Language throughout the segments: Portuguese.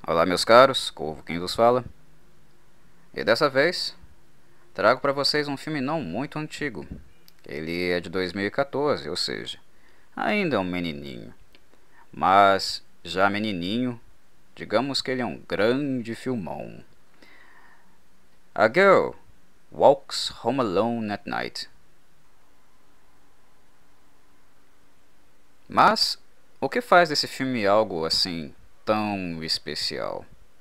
Olá, meus caros, Corvo quem vos fala. E dessa vez, trago para vocês um filme não muito antigo. Ele é de 2014, ou seja, ainda é um menininho. Mas, já menininho, digamos que ele é um grande filmão. A Girl Walks Home Alone at Night. Mas, o que faz desse filme algo assim tão especial?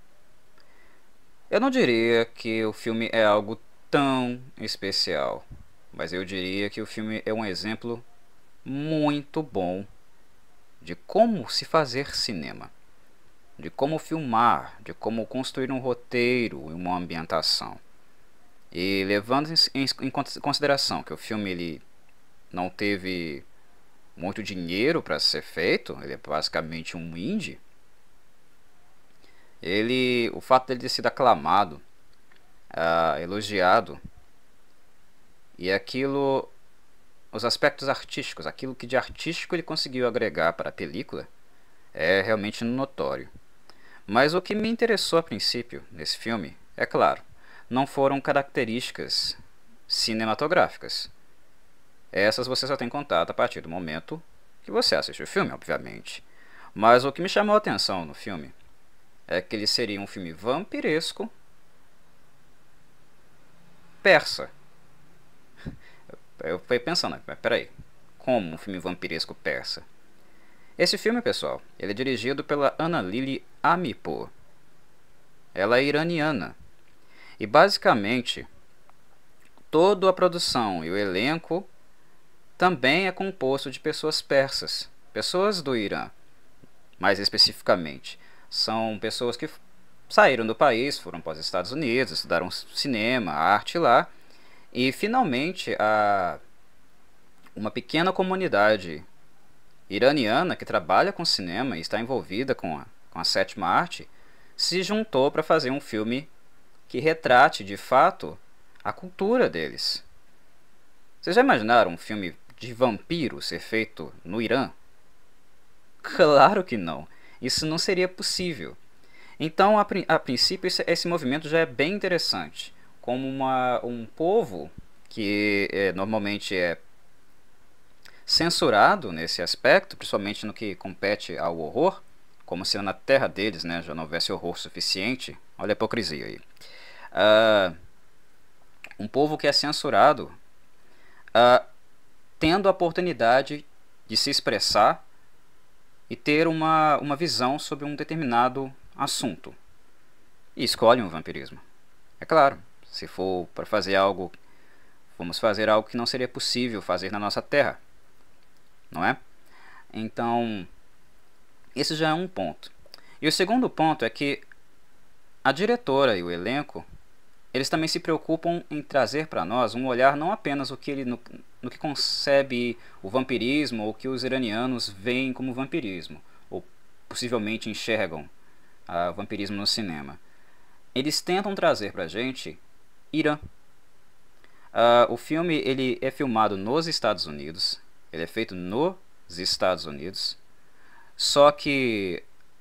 Eu não diria que o filme é algo tão especial, mas eu diria que o filme é um exemplo muito bom de como se fazer cinema, de como filmar, de como construir um roteiro e uma ambientação. E levando em consideração que o filme ele não teve muito dinheiro para ser feito, ele é basicamente um indie, o fato dele ter sido aclamado, elogiado, e aquilo, os aspectos artísticos, aquilo que de artístico ele conseguiu agregar para a película, é realmente notório. Mas o que me interessou a princípio nesse filme, é claro, não foram características cinematográficas. Essas você só tem contato a partir do momento que você assiste o filme, obviamente. Mas o que me chamou a atenção no filme é que ele seria um filme vampiresco persa. Eu fui pensando, mas peraí, como um filme vampiresco persa? Esse filme, pessoal, ele é dirigido pela Ana Lily Amirpour. Ela é iraniana. E basicamente, toda a produção e o elenco também é composto de pessoas persas, pessoas do Irã, mais especificamente. São pessoas que saíram do país, foram para os Estados Unidos, estudaram cinema, arte lá, e finalmente uma pequena comunidade iraniana que trabalha com cinema e está envolvida com a sétima arte se juntou para fazer um filme que retrate de fato a cultura deles. Vocês já imaginaram um filme de vampiro ser feito no Irã? Claro que não. Isso não seria possível. Então, a princípio, esse movimento já é bem interessante. Como um povo que normalmente é censurado nesse aspecto, principalmente no que compete ao horror, como se na terra deles, né, já não houvesse horror suficiente. Olha a hipocrisia aí. Um povo que é censurado, tendo a oportunidade de se expressar e ter uma visão sobre um determinado assunto. E escolhe um vampirismo. É claro, se for para fazer algo, vamos fazer algo que não seria possível fazer na nossa terra, não é? Então, esse já é um ponto. E o segundo ponto é que a diretora e o elenco, eles também se preocupam em trazer para nós um olhar não apenas no que concebe o vampirismo ou que os iranianos veem como vampirismo, ou possivelmente enxergam o vampirismo no cinema. Eles tentam trazer para a gente Irã. O filme ele é filmado nos Estados Unidos, ele é feito nos Estados Unidos, só que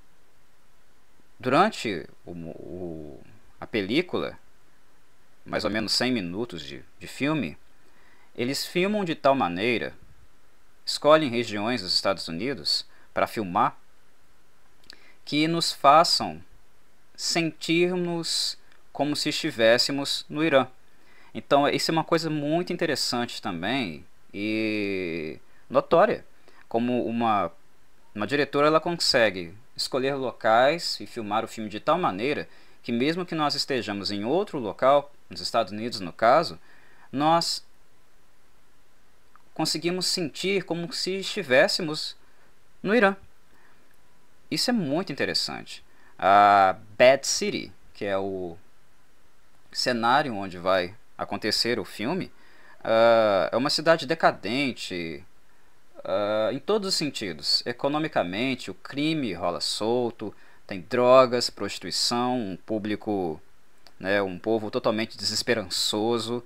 durante a película, mais ou menos 100 minutos de filme, eles filmam de tal maneira, escolhem regiões dos Estados Unidos para filmar, que nos façam sentirmos como se estivéssemos no Irã. Então isso é uma coisa muito interessante também e notória, como uma diretora ela consegue escolher locais e filmar o filme de tal maneira que mesmo que nós estejamos em outro local, nos Estados Unidos no caso, nós conseguimos sentir como se estivéssemos no Irã. Isso é muito interessante. A Bad City, que é o cenário onde vai acontecer o filme, é uma cidade decadente, em todos os sentidos. Economicamente, o crime rola solto, tem drogas, prostituição, um público, né, um povo totalmente desesperançoso.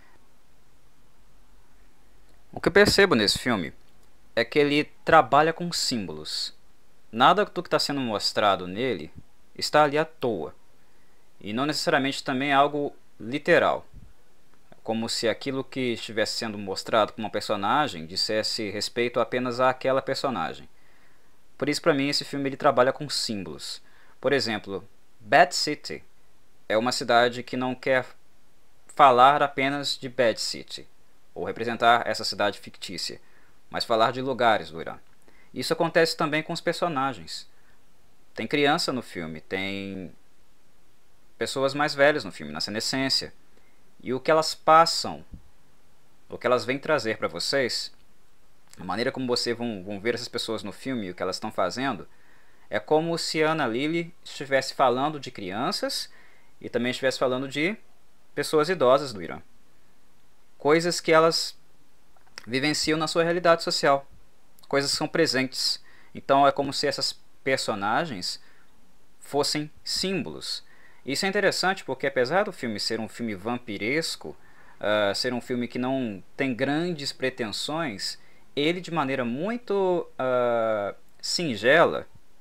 O que eu percebo nesse filme é que ele trabalha com símbolos. Nada do que está sendo mostrado nele está ali à toa. E não necessariamente também é algo literal, como se aquilo que estivesse sendo mostrado como uma personagem dissesse respeito apenas àquela personagem. Por isso, para mim, esse filme ele trabalha com símbolos. Por exemplo, Bad City é uma cidade que não quer falar apenas de Bad City, ou representar essa cidade fictícia, mas falar de lugares do Irã. Isso acontece também com os personagens. Tem criança no filme, tem pessoas mais velhas no filme, na senescência. E o que elas passam, o que elas vêm trazer para vocês, a maneira como vocês vão ver essas pessoas no filme e o que elas estão fazendo, é como se a Ana Lily estivesse falando de crianças e também estivesse falando de pessoas idosas do Irã. Coisas que elas vivenciam na sua realidade social. Coisas que são presentes. Então é como se essas personagens fossem símbolos. Isso é interessante porque, apesar do filme ser um filme vampiresco, ser um filme que não tem grandes pretensões, ele, de maneira muito singela,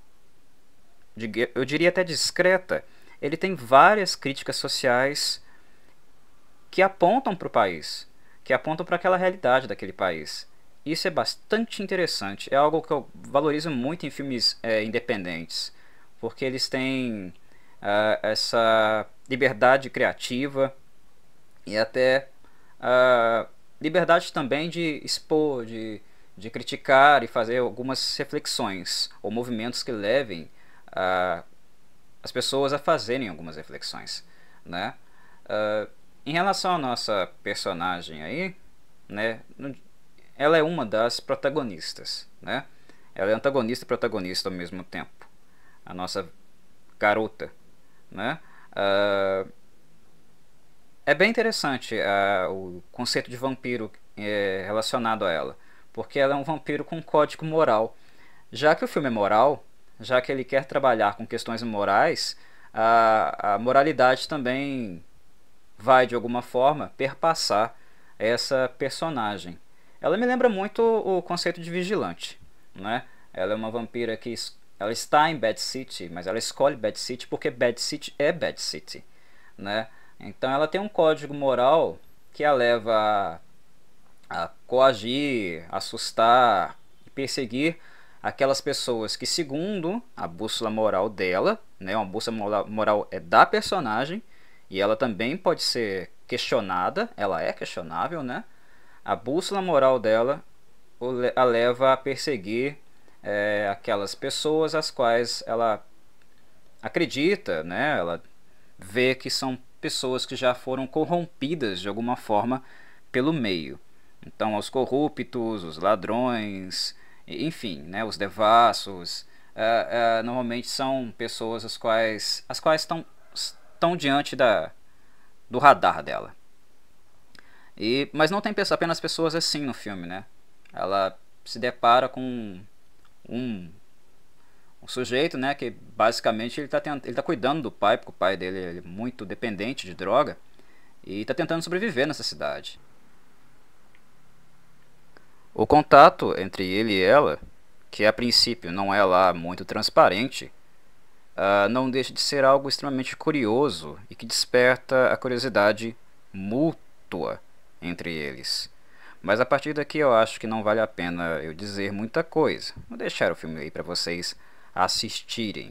eu diria até discreta, ele tem várias críticas sociais que apontam para o país, que apontam para aquela realidade daquele país. Isso é bastante interessante, é algo que eu valorizo muito em filmes independentes, porque eles têm essa liberdade criativa e até liberdade também de expor, de criticar e fazer algumas reflexões ou movimentos que levem as pessoas a fazerem algumas reflexões, né? Em relação à nossa personagem aí, né, ela é uma das protagonistas, né? Ela é antagonista e protagonista ao mesmo tempo. A nossa garota, né? É bem interessante o conceito de vampiro relacionado a ela, porque ela é um vampiro com um código moral. Já que o filme é moral, já que ele quer trabalhar com questões morais, a moralidade também vai de alguma forma perpassar essa personagem. Ela me lembra muito o conceito de vigilante, né? Ela é uma vampira que ela está em Bad City, mas ela escolhe Bad City porque Bad City é Bad City, né? Então ela tem um código moral que a leva a coagir, assustar e perseguir aquelas pessoas que, segundo a bússola moral dela, né, uma bússola moral é da personagem e ela também pode ser questionada, ela é questionável, né? A bússola moral dela a leva a perseguir aquelas pessoas as quais ela acredita, né? Ela vê que são pessoas que já foram corrompidas de alguma forma pelo meio. Então, os corruptos, os ladrões, enfim, né, os devassos, normalmente são pessoas as quais estão diante do radar dela. Mas não tem apenas pessoas assim no filme, né? Ela se depara com um sujeito, né, que basicamente ele tá cuidando do pai, porque o pai dele é muito dependente de droga e está tentando sobreviver nessa cidade. O contato entre ele e ela, que a princípio não é lá muito transparente, não deixa de ser algo extremamente curioso e que desperta a curiosidade mútua entre eles. Mas a partir daqui eu acho que não vale a pena eu dizer muita coisa. Vou deixar o filme aí para vocês assistirem.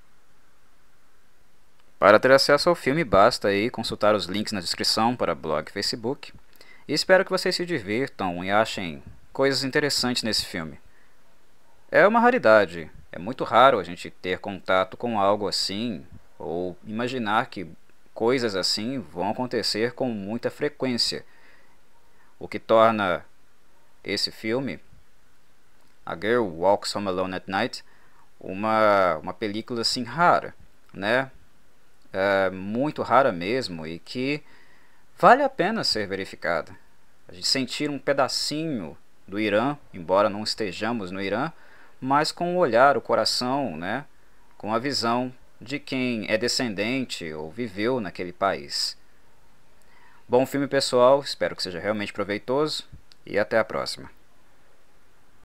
Para ter acesso ao filme basta aí consultar os links na descrição para blog e Facebook. E espero que vocês se divirtam e achem coisas interessantes nesse filme. É uma raridade, é muito raro a gente ter contato com algo assim, ou imaginar que coisas assim vão acontecer com muita frequência. O que torna esse filme, A Girl Walks Home Alone at Night, uma película assim rara, né? Muito rara mesmo e que vale a pena ser verificada. A gente sentir um pedacinho do Irã, embora não estejamos no Irã, mas com o olhar, o coração, né? Com a visão de quem é descendente ou viveu naquele país. Bom filme, pessoal, espero que seja realmente proveitoso e até a próxima.